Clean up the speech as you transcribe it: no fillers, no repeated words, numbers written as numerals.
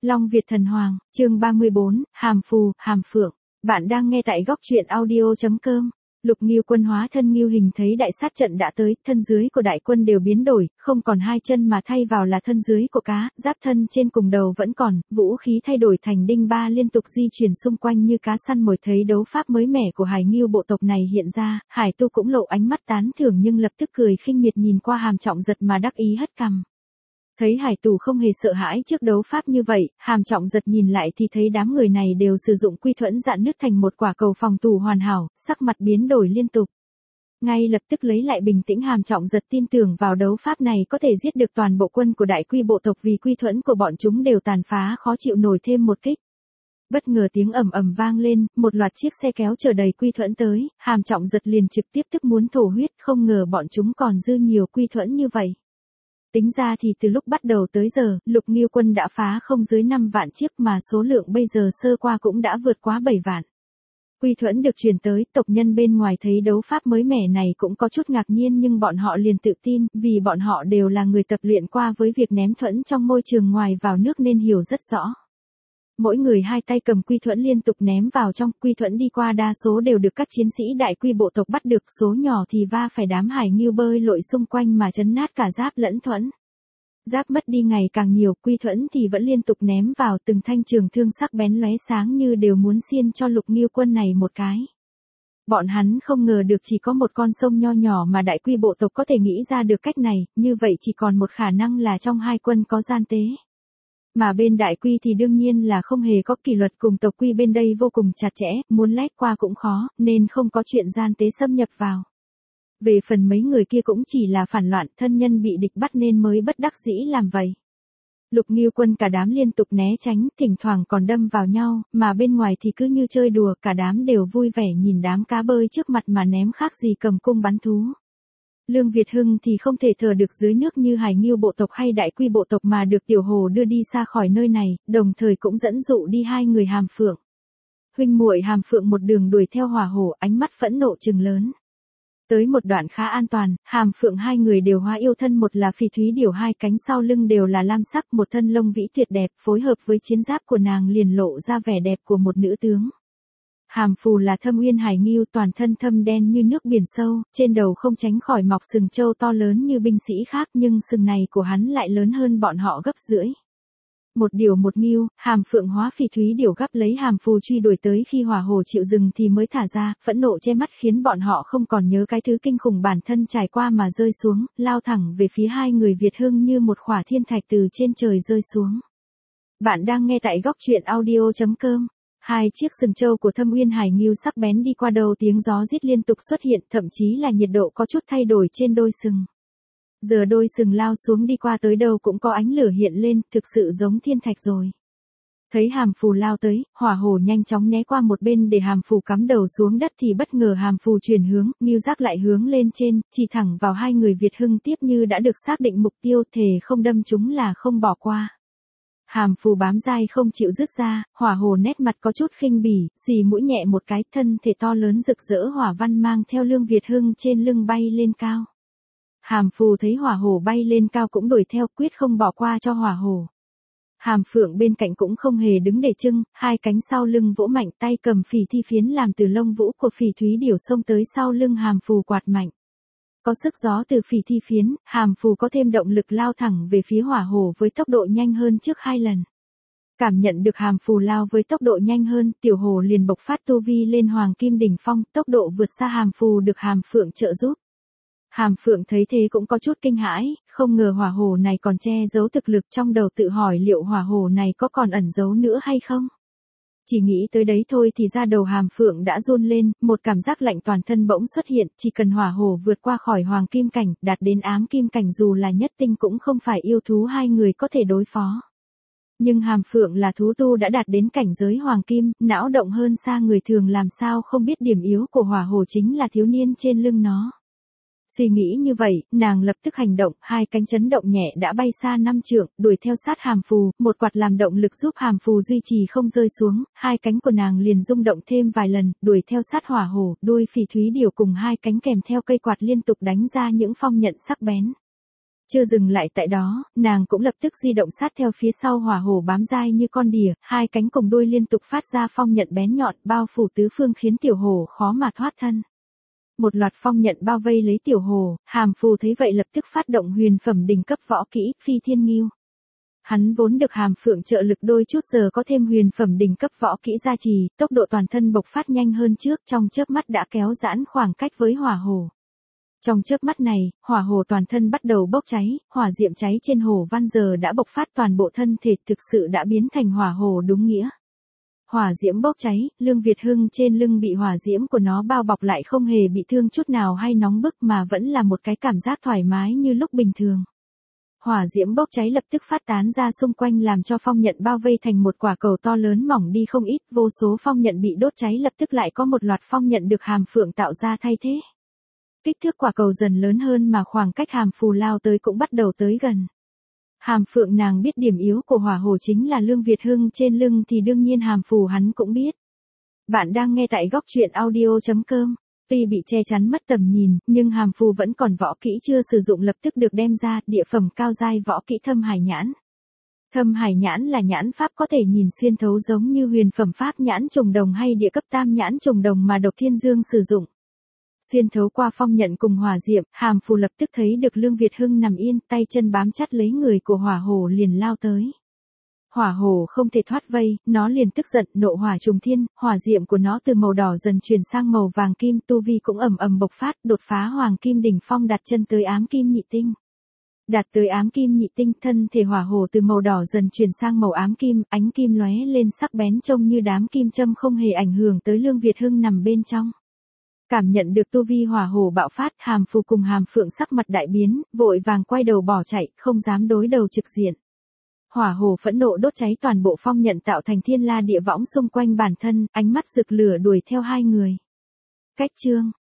Long Việt Thần Hoàng, chương 34, Hàm Phù, Hàm Phượng. Bạn đang nghe tại góc truyện audio.com. Lục Ngưu Quân hóa thân Ngưu hình thấy đại sát trận đã tới, thân dưới của đại quân đều biến đổi, không còn hai chân mà thay vào là thân dưới của cá, giáp thân trên cùng đầu vẫn còn, vũ khí thay đổi thành đinh ba liên tục di chuyển xung quanh như cá săn mồi. Thấy đấu pháp mới mẻ của Hải Ngưu bộ tộc này hiện ra, Hải Tu cũng lộ ánh mắt tán thưởng nhưng lập tức cười khinh miệt nhìn qua Hàm Trọng Giật mà đắc ý hất cằm. Thấy Hải Tù không hề sợ hãi trước đấu pháp như vậy, Hàm Trọng Giật nhìn lại thì thấy đám người này đều sử dụng quy thuẫn dạn nứt thành một quả cầu phòng thủ hoàn hảo, sắc mặt biến đổi liên tục. Ngay lập tức lấy lại bình tĩnh, Hàm Trọng Giật tin tưởng vào đấu pháp này có thể giết được toàn bộ quân của đại quy bộ tộc vì quy thuẫn của bọn chúng đều tàn phá khó chịu nổi thêm một kích. Bất ngờ tiếng ầm ầm vang lên, một loạt chiếc xe kéo chở đầy quy thuẫn tới, Hàm Trọng Giật liền trực tiếp tức muốn thổ huyết, không ngờ bọn chúng còn dư nhiều quy thuẫn như vậy. Tính ra thì từ lúc bắt đầu tới giờ, Lục Ngưu Quân đã phá không dưới 5 vạn chiếc mà số lượng bây giờ sơ qua cũng đã vượt quá 7 vạn. Quy thuẫn được truyền tới, tộc nhân bên ngoài thấy đấu pháp mới mẻ này cũng có chút ngạc nhiên nhưng bọn họ liền tự tin, vì bọn họ đều là người tập luyện qua với việc ném thuẫn trong môi trường ngoài vào nước nên hiểu rất rõ. Mỗi người hai tay cầm quy thuẫn liên tục ném vào trong, quy thuẫn đi qua đa số đều được các chiến sĩ đại quy bộ tộc bắt được, số nhỏ thì va phải đám Hải Ngưu bơi lội xung quanh mà chấn nát cả giáp lẫn thuẫn. Giáp mất đi ngày càng nhiều, quy thuẫn thì vẫn liên tục ném vào, từng thanh trường thương sắc bén lóe sáng như đều muốn xiên cho Lục Ngưu Quân này một cái. Bọn hắn không ngờ được chỉ có một con sông nho nhỏ mà đại quy bộ tộc có thể nghĩ ra được cách này, như vậy chỉ còn một khả năng là trong hai quân có gian tế. Mà bên đại quy thì đương nhiên là không hề có kỷ luật, cùng tộc quy bên đây vô cùng chặt chẽ, muốn lách qua cũng khó, nên không có chuyện gian tế xâm nhập vào. Về phần mấy người kia cũng chỉ là phản loạn, thân nhân bị địch bắt nên mới bất đắc dĩ làm vậy. Lục Ngưu Quân cả đám liên tục né tránh, thỉnh thoảng còn đâm vào nhau, mà bên ngoài thì cứ như chơi đùa, cả đám đều vui vẻ nhìn đám cá bơi trước mặt mà ném khác gì cầm cung bắn thú. Lương Việt Hưng thì không thể thở được dưới nước như Hải Ngưu bộ tộc hay đại quy bộ tộc mà được Tiểu Hồ đưa đi xa khỏi nơi này, đồng thời cũng dẫn dụ đi hai người Hàm Phượng. Huynh muội Hàm Phượng một đường đuổi theo Hỏa Hổ, ánh mắt phẫn nộ trừng lớn. Tới một đoạn khá an toàn, Hàm Phượng hai người đều hóa yêu thân, một là Phỉ Thúy Điểu, hai cánh sau lưng đều là lam sắc, một thân lông vĩ tuyệt đẹp, phối hợp với chiến giáp của nàng liền lộ ra vẻ đẹp của một nữ tướng. Hàm Phù là Thâm Uyên Hải Ngưu, toàn thân thâm đen như nước biển sâu, trên đầu không tránh khỏi mọc sừng trâu to lớn như binh sĩ khác nhưng sừng này của hắn lại lớn hơn bọn họ gấp rưỡi. Một điều một ngưu, Hàm Phượng hóa Phỉ Thúy Điểu gấp lấy Hàm Phù truy đuổi tới, khi Hỏa Hổ chịu dừng thì mới thả ra, phẫn nộ che mắt khiến bọn họ không còn nhớ cái thứ kinh khủng bản thân trải qua mà rơi xuống, lao thẳng về phía hai người Việt Hưng như một khỏa thiên thạch từ trên trời rơi xuống. Bạn đang nghe tại góc truyện audio.com. Hai chiếc sừng trâu của Thâm Uyên Hải Ngưu sắc bén đi qua đầu, tiếng gió rít liên tục xuất hiện, thậm chí là nhiệt độ có chút thay đổi trên đôi sừng. Giờ đôi sừng lao xuống đi qua tới đâu cũng có ánh lửa hiện lên, thực sự giống thiên thạch rồi. Thấy Hàm Phù lao tới, Hỏa Hổ nhanh chóng né qua một bên để Hàm Phù cắm đầu xuống đất thì bất ngờ Hàm Phù chuyển hướng, Ngưu giác lại hướng lên trên, chỉ thẳng vào hai người Việt Hưng, tiếp như đã được xác định mục tiêu, thề không đâm chúng là không bỏ qua. Hàm Phù bám dai không chịu dứt ra, Hỏa Hổ nét mặt có chút khinh bỉ, xì mũi nhẹ một cái, thân thể to lớn rực rỡ hỏa văn mang theo Lương Việt Hưng trên lưng bay lên cao. Hàm Phù thấy Hỏa Hổ bay lên cao cũng đuổi theo, quyết không bỏ qua cho Hỏa Hổ. Hàm Phượng bên cạnh cũng không hề đứng để chưng, hai cánh sau lưng vỗ mạnh, tay cầm phỉ thi phiến làm từ lông vũ của Phỉ Thúy Điểu xông tới sau lưng Hàm Phù quạt mạnh. Có sức gió từ phỉ thi phiến, Hàm Phù có thêm động lực lao thẳng về phía Hỏa Hổ với tốc độ nhanh hơn trước 2 lần. Cảm nhận được Hàm Phù lao với tốc độ nhanh hơn, Tiểu Hồ liền bộc phát tu vi lên Hoàng Kim đỉnh phong, tốc độ vượt xa Hàm Phù, được Hàm Phượng trợ giúp. Hàm Phượng thấy thế cũng có chút kinh hãi, không ngờ Hỏa Hổ này còn che giấu thực lực, trong đầu tự hỏi liệu Hỏa Hổ này có còn ẩn giấu nữa hay không. Chỉ nghĩ tới đấy thôi thì da đầu Hàm Phượng đã run lên, một cảm giác lạnh toàn thân bỗng xuất hiện, chỉ cần Hỏa Hổ vượt qua khỏi Hoàng Kim cảnh, đạt đến Ám Kim cảnh dù là nhất tinh cũng không phải yêu thú hai người có thể đối phó. Nhưng Hàm Phượng là thú tu đã đạt đến cảnh giới Hoàng Kim, não động hơn xa người thường, làm sao không biết điểm yếu của Hỏa Hổ chính là thiếu niên trên lưng nó. Suy nghĩ như vậy, nàng lập tức hành động, hai cánh chấn động nhẹ đã bay xa 5 trượng, đuổi theo sát Hàm Phù, một quạt làm động lực giúp Hàm Phù duy trì không rơi xuống, hai cánh của nàng liền rung động thêm vài lần, đuổi theo sát Hỏa Hổ, đuôi Phỉ Thúy Điểu cùng hai cánh kèm theo cây quạt liên tục đánh ra những phong nhận sắc bén. Chưa dừng lại tại đó, nàng cũng lập tức di động sát theo phía sau hỏa hổ bám dai như con đỉa, hai cánh cùng đuôi liên tục phát ra phong nhận bén nhọn bao phủ tứ phương khiến tiểu hổ khó mà thoát thân. Một loạt phong nhận bao vây lấy tiểu hổ, Hàm Phù thấy vậy lập tức phát động huyền phẩm đỉnh cấp võ kỹ, Phi Thiên Ngưu. Hắn vốn được Hàm Phượng trợ lực đôi chút giờ có thêm huyền phẩm đỉnh cấp võ kỹ gia trì, tốc độ toàn thân bộc phát nhanh hơn trước, trong chớp mắt đã kéo giãn khoảng cách với hỏa hổ. Trong chớp mắt này, hỏa hổ toàn thân bắt đầu bốc cháy, hỏa diệm cháy trên hổ văn giờ đã bộc phát toàn bộ thân thể, thực sự đã biến thành hỏa hổ đúng nghĩa. Hỏa diễm bốc cháy, Lương Việt Hưng trên lưng bị hỏa diễm của nó bao bọc lại không hề bị thương chút nào hay nóng bức mà vẫn là một cái cảm giác thoải mái như lúc bình thường. Hỏa diễm bốc cháy lập tức phát tán ra xung quanh làm cho phong nhận bao vây thành một quả cầu to lớn mỏng đi không ít, vô số phong nhận bị đốt cháy lập tức lại có một loạt phong nhận được Hàm Phượng tạo ra thay thế. Kích thước quả cầu dần lớn hơn mà khoảng cách Hàm Phù lao tới cũng bắt đầu tới gần. Hàm Phượng nàng biết điểm yếu của hỏa hổ chính là Lương Việt Hưng trên lưng thì đương nhiên Hàm Phù hắn cũng biết. Bạn đang nghe tại góc truyện audio.com. Tuy bị che chắn mất tầm nhìn, nhưng Hàm Phù vẫn còn võ kỹ chưa sử dụng lập tức được đem ra, địa phẩm cao giai võ kỹ Thâm Hải Nhãn. Thâm Hải Nhãn là nhãn pháp có thể nhìn xuyên thấu giống như huyền phẩm pháp nhãn trùng đồng hay địa cấp tam nhãn trùng đồng mà Độc Thiên Dương sử dụng. Xuyên thấu qua phong nhận cùng hỏa diệm, Hàm Phù lập tức thấy được Lương Việt Hưng nằm yên, tay chân bám chặt lấy người của hỏa hổ liền lao tới. Hỏa hổ không thể thoát vây, nó liền tức giận, nộ hỏa trùng thiên, hỏa diệm của nó từ màu đỏ dần chuyển sang màu vàng kim, tu vi cũng ầm ầm bộc phát, đột phá hoàng kim đỉnh phong đặt chân tới ám kim nhị tinh. Đạt tới ám kim nhị tinh, thân thể hỏa hổ từ màu đỏ dần chuyển sang màu ám kim, ánh kim lóe lên sắc bén trông như đám kim châm không hề ảnh hưởng tới Lương Việt Hưng nằm bên trong. Cảm nhận được tu vi hỏa hổ bạo phát, Hàm Phù cùng Hàm Phượng sắc mặt đại biến, vội vàng quay đầu bỏ chạy, không dám đối đầu trực diện. Hỏa hổ phẫn nộ đốt cháy toàn bộ phong nhận tạo thành thiên la địa võng xung quanh bản thân, ánh mắt rực lửa đuổi theo hai người. Cách chương